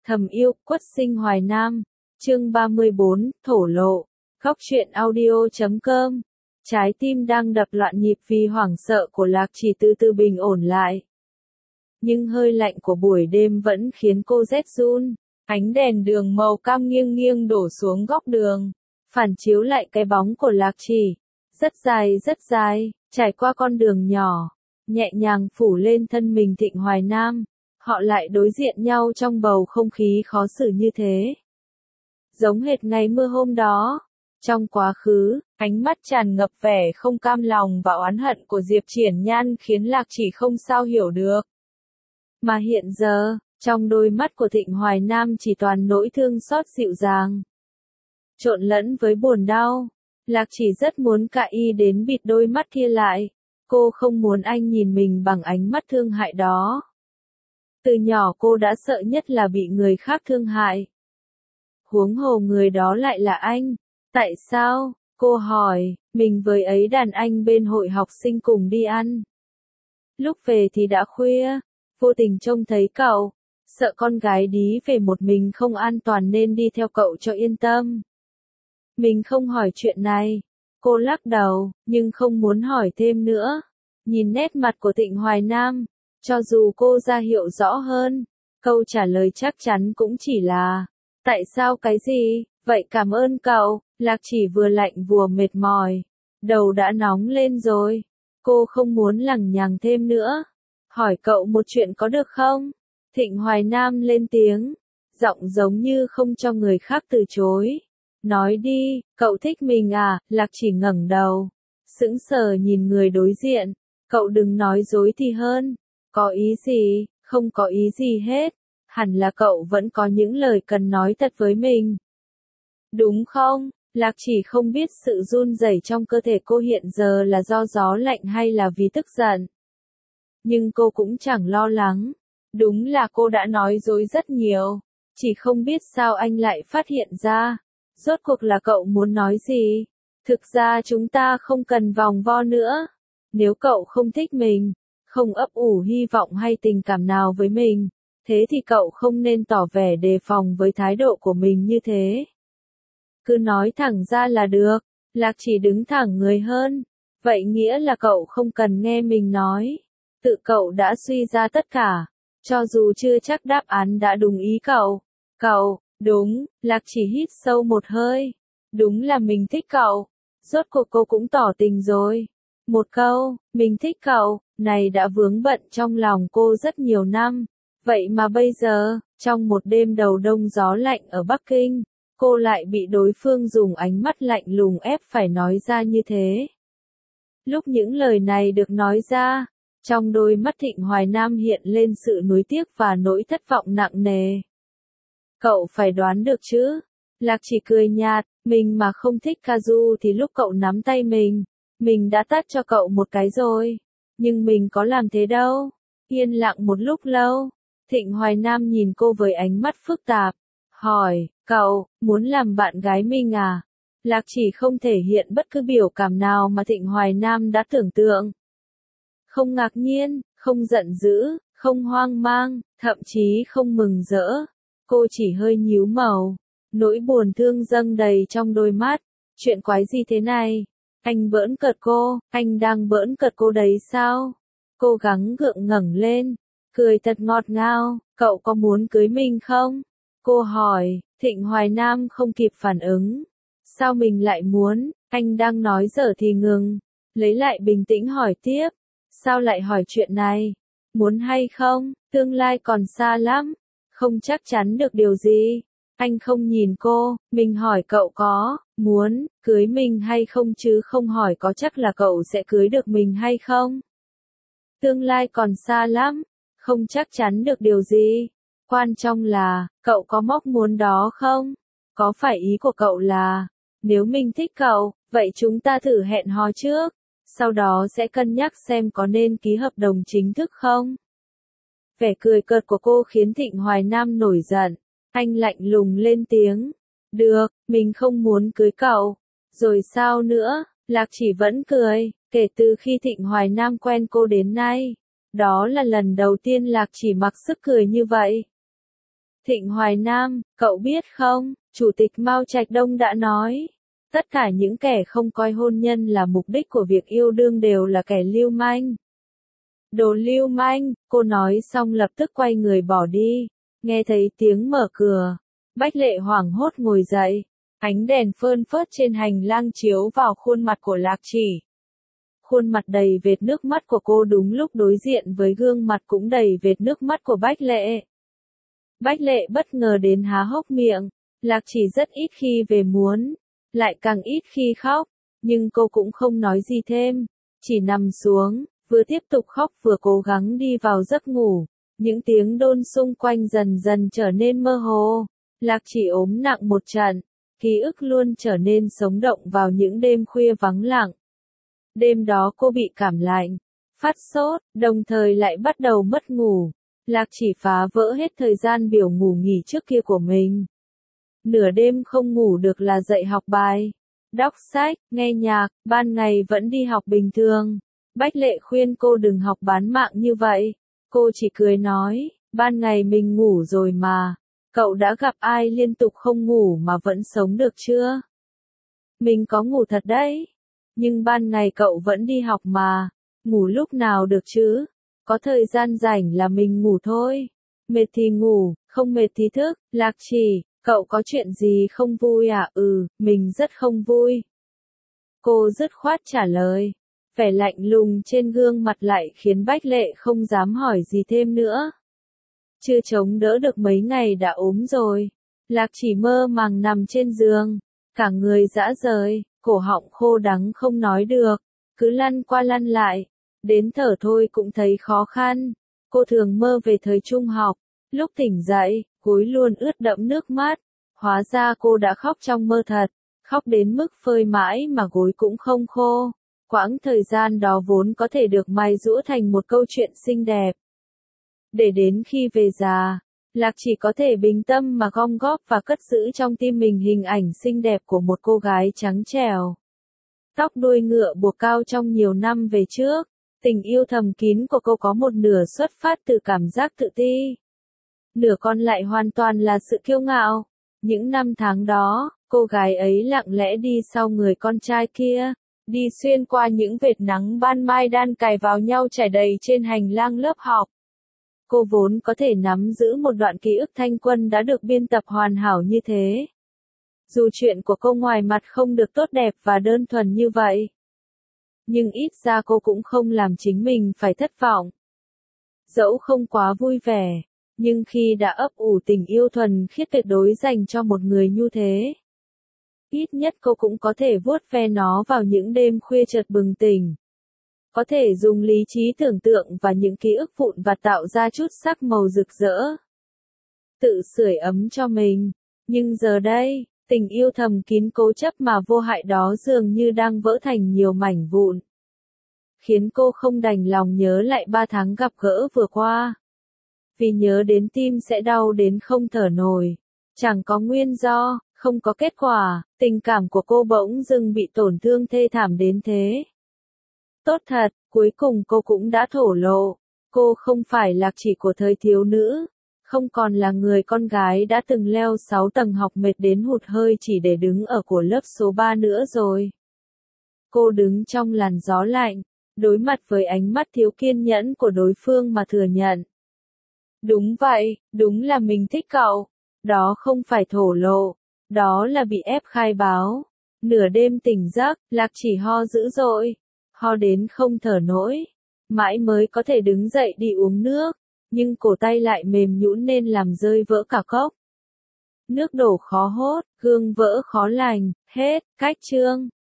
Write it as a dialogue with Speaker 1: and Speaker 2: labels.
Speaker 1: Thầm yêu, Quất Sinh Hoài Nam. Chương 34, thổ lộ. Góc truyện audio.com. Trái tim đang đập loạn nhịp vì hoảng sợ của Lạc Chỉ từ từ bình ổn lại. Nhưng hơi lạnh của buổi đêm vẫn khiến cô rét run. Ánh đèn đường màu cam nghiêng nghiêng đổ xuống góc đường, phản chiếu lại cái bóng của Lạc Chỉ. Rất dài, trải qua con đường nhỏ, nhẹ nhàng phủ lên thân mình Thịnh Hoài Nam. Họ lại đối diện nhau trong bầu không khí khó xử như thế. Giống hệt ngày mưa hôm đó. Trong quá khứ, ánh mắt tràn ngập vẻ không cam lòng và oán hận của Diệp Triển Nhan khiến Lạc Chỉ không sao hiểu được. Mà hiện giờ, trong đôi mắt của Thịnh Hoài Nam chỉ toàn nỗi thương xót dịu dàng, trộn lẫn với buồn đau. Lạc Chỉ rất muốn cạ y đến bịt đôi mắt kia lại. Cô không muốn anh nhìn mình bằng ánh mắt thương hại đó. Từ nhỏ cô đã sợ nhất là bị người khác thương hại. Huống hồ người đó lại là anh. Tại sao? Cô hỏi, mình với ấy đàn anh bên hội học sinh cùng đi ăn. Lúc về thì đã khuya, vô tình trông thấy cậu, sợ con gái đí về một mình không an toàn nên đi theo cậu cho yên tâm. Mình không hỏi chuyện này. Cô lắc đầu, nhưng không muốn hỏi thêm nữa. Nhìn nét mặt của Thịnh Hoài Nam, cho dù cô ra hiệu rõ hơn, câu trả lời chắc chắn cũng chỉ là, tại sao cái gì, vậy cảm ơn cậu. Lạc Chỉ vừa lạnh vừa mệt mỏi, đầu đã nóng lên rồi. Cô không muốn lằng nhằng thêm nữa. Hỏi cậu một chuyện có được không? Thịnh Hoài Nam lên tiếng, giọng giống như không cho người khác từ chối. Nói đi, cậu thích mình à? Lạc Chỉ ngẩng đầu, sững sờ nhìn người đối diện. Cậu đừng nói dối thì hơn. Có ý gì? Không có ý gì hết. Hẳn là cậu vẫn có những lời cần nói thật với mình. Đúng không? Lạc Chỉ không biết sự run rẩy trong cơ thể cô hiện giờ là do gió lạnh hay là vì tức giận. Nhưng cô cũng chẳng lo lắng. Đúng là cô đã nói dối rất nhiều. Chỉ không biết sao anh lại phát hiện ra. Rốt cuộc là cậu muốn nói gì? Thực ra chúng ta không cần vòng vo nữa. Nếu cậu không thích mình, không ấp ủ hy vọng hay tình cảm nào với mình, thế thì cậu không nên tỏ vẻ đề phòng với thái độ của mình như thế. Cứ nói thẳng ra là được. Lạc Chỉ đứng thẳng người hơn. Vậy nghĩa là cậu không cần nghe mình nói. Tự cậu đã suy ra tất cả. Cho dù chưa chắc đáp án đã đúng ý cậu. Cậu, đúng, Lạc Chỉ hít sâu một hơi. Đúng là mình thích cậu. Rốt cuộc cô cũng tỏ tình rồi. Một câu, mình thích cậu, này đã vướng bận trong lòng cô rất nhiều năm. Vậy mà bây giờ, trong một đêm đầu đông gió lạnh ở Bắc Kinh, cô lại bị đối phương dùng ánh mắt lạnh lùng ép phải nói ra như thế. Lúc những lời này được nói ra, trong đôi mắt Thịnh Hoài Nam hiện lên sự nuối tiếc và nỗi thất vọng nặng nề. Cậu phải đoán được chứ. Lạc Chỉ cười nhạt, mình mà không thích Kazu thì lúc cậu nắm tay mình đã tát cho cậu một cái rồi. Nhưng mình có làm thế đâu. Yên lặng một lúc lâu, Thịnh Hoài Nam nhìn cô với ánh mắt phức tạp. Hỏi, cậu, muốn làm bạn gái mình à? Lạc Chỉ không thể hiện bất cứ biểu cảm nào mà Thịnh Hoài Nam đã tưởng tượng. Không ngạc nhiên, không giận dữ, không hoang mang, thậm chí không mừng rỡ. Cô chỉ hơi nhíu mày, nỗi buồn thương dâng đầy trong đôi mắt. Chuyện quái gì thế này? Anh bỡn cợt cô, anh đang bỡn cợt cô đấy sao? Cô gắng gượng ngẩng lên, cười thật ngọt ngào, cậu có muốn cưới mình không? Cô hỏi. Thịnh Hoài Nam không kịp phản ứng. Sao mình lại muốn? Anh đang nói dở thì ngừng. Lấy lại bình tĩnh hỏi tiếp. Sao lại hỏi chuyện này? Muốn hay không? Tương lai còn xa lắm. Không chắc chắn được điều gì. Anh không nhìn cô, mình hỏi cậu có muốn cưới mình hay không chứ không hỏi có chắc là cậu sẽ cưới được mình hay không. Tương lai còn xa lắm, không chắc chắn được điều gì. Quan trọng là, cậu có mong muốn đó không? Có phải ý của cậu là, nếu mình thích cậu, vậy chúng ta thử hẹn hò trước, sau đó sẽ cân nhắc xem có nên ký hợp đồng chính thức không? Vẻ cười cợt của cô khiến Thịnh Hoài Nam nổi giận. Anh lạnh lùng lên tiếng. Được, mình không muốn cưới cậu. Rồi sao nữa? Lạc Chỉ vẫn cười. Kể từ khi Thịnh Hoài Nam quen cô đến nay, đó là lần đầu tiên Lạc Chỉ mặc sức cười như vậy. Thịnh Hoài Nam, cậu biết không, Chủ tịch Mao Trạch Đông đã nói, tất cả những kẻ không coi hôn nhân là mục đích của việc yêu đương đều là kẻ lưu manh. Đồ lưu manh, cô nói xong lập tức quay người bỏ đi, nghe thấy tiếng mở cửa. Bách Lệ hoảng hốt ngồi dậy, ánh đèn phơn phớt trên hành lang chiếu vào khuôn mặt của Lạc Chỉ. Khuôn mặt đầy vệt nước mắt của cô đúng lúc đối diện với gương mặt cũng đầy vệt nước mắt của Bách Lệ. Bách Lệ bất ngờ đến há hốc miệng, Lạc Chỉ rất ít khi về muốn, lại càng ít khi khóc, nhưng cô cũng không nói gì thêm, chỉ nằm xuống, vừa tiếp tục khóc vừa cố gắng đi vào giấc ngủ. Những tiếng đôn xung quanh dần dần trở nên mơ hồ. Lạc Chỉ ốm nặng một trận, ký ức luôn trở nên sống động vào những đêm khuya vắng lặng. Đêm đó cô bị cảm lạnh, phát sốt, đồng thời lại bắt đầu mất ngủ. Lạc Chỉ phá vỡ hết thời gian biểu ngủ nghỉ trước kia của mình. Nửa đêm không ngủ được là dậy học bài, đọc sách, nghe nhạc, ban ngày vẫn đi học bình thường. Bách Lệ khuyên cô đừng học bán mạng như vậy. Cô chỉ cười nói, ban ngày mình ngủ rồi mà. Cậu đã gặp ai liên tục không ngủ mà vẫn sống được chưa? Mình có ngủ thật đấy. Nhưng ban ngày cậu vẫn đi học mà. Ngủ lúc nào được chứ? Có thời gian rảnh là mình ngủ thôi. Mệt thì ngủ, không mệt thì thức. Lạc Chỉ, cậu có chuyện gì không vui à? Mình rất không vui. Cô dứt khoát trả lời. Vẻ lạnh lùng trên gương mặt lại khiến Bách Lệ không dám hỏi gì thêm nữa. Chưa chống đỡ được mấy ngày đã ốm rồi. Lạc Chỉ mơ màng nằm trên giường, cả người rã rời, cổ họng khô đắng không nói được, cứ lăn qua lăn lại, đến thở thôi cũng thấy khó khăn. Cô thường mơ về thời trung học, lúc tỉnh dậy, gối luôn ướt đẫm nước mắt. Hóa ra cô đã khóc trong mơ thật, khóc đến mức phơi mãi mà gối cũng không khô. Quãng thời gian đó vốn có thể được mài giũa thành một câu chuyện xinh đẹp. Để đến khi về già, Lạc Chỉ có thể bình tâm mà gom góp và cất giữ trong tim mình hình ảnh xinh đẹp của một cô gái trắng trẻo. Tóc đuôi ngựa buộc cao trong nhiều năm về trước, tình yêu thầm kín của cô có một nửa xuất phát từ cảm giác tự ti. Nửa còn lại hoàn toàn là sự kiêu ngạo. Những năm tháng đó, cô gái ấy lặng lẽ đi sau người con trai kia. Đi xuyên qua những vệt nắng ban mai đan cài vào nhau trải đầy trên hành lang lớp học. Cô vốn có thể nắm giữ một đoạn ký ức thanh xuân đã được biên tập hoàn hảo như thế. Dù chuyện của cô ngoài mặt không được tốt đẹp và đơn thuần như vậy, nhưng ít ra cô cũng không làm chính mình phải thất vọng. Dẫu không quá vui vẻ, nhưng khi đã ấp ủ tình yêu thuần khiết tuyệt đối dành cho một người như thế, ít nhất cô cũng có thể vuốt ve nó vào những đêm khuya chợt bừng tỉnh. Có thể dùng lý trí tưởng tượng và những ký ức vụn vặt tạo ra chút sắc màu rực rỡ. Tự sưởi ấm cho mình. Nhưng giờ đây, tình yêu thầm kín cố chấp mà vô hại đó dường như đang vỡ thành nhiều mảnh vụn. Khiến cô không đành lòng nhớ lại 3 tháng gặp gỡ vừa qua. Vì nhớ đến tim sẽ đau đến không thở nổi. Chẳng có nguyên do, không có kết quả, tình cảm của cô bỗng dưng bị tổn thương thê thảm đến thế. Tốt thật, cuối cùng cô cũng đã thổ lộ. Cô không phải Lạc Chỉ của thời thiếu nữ. Không còn là người con gái đã từng leo 6 tầng học mệt đến hụt hơi chỉ để đứng ở của lớp số 3 nữa rồi. Cô đứng trong làn gió lạnh, đối mặt với ánh mắt thiếu kiên nhẫn của đối phương mà thừa nhận. Đúng vậy, đúng là mình thích cậu. Đó không phải thổ lộ, đó là bị ép khai báo. Nửa đêm tỉnh giấc, Lạc Chỉ ho dữ dội, ho đến không thở nổi, mãi mới có thể đứng dậy đi uống nước, nhưng cổ tay lại mềm nhũn nên làm rơi vỡ cả cốc. Nước đổ khó hốt, gương vỡ khó lành, hết, cách chương.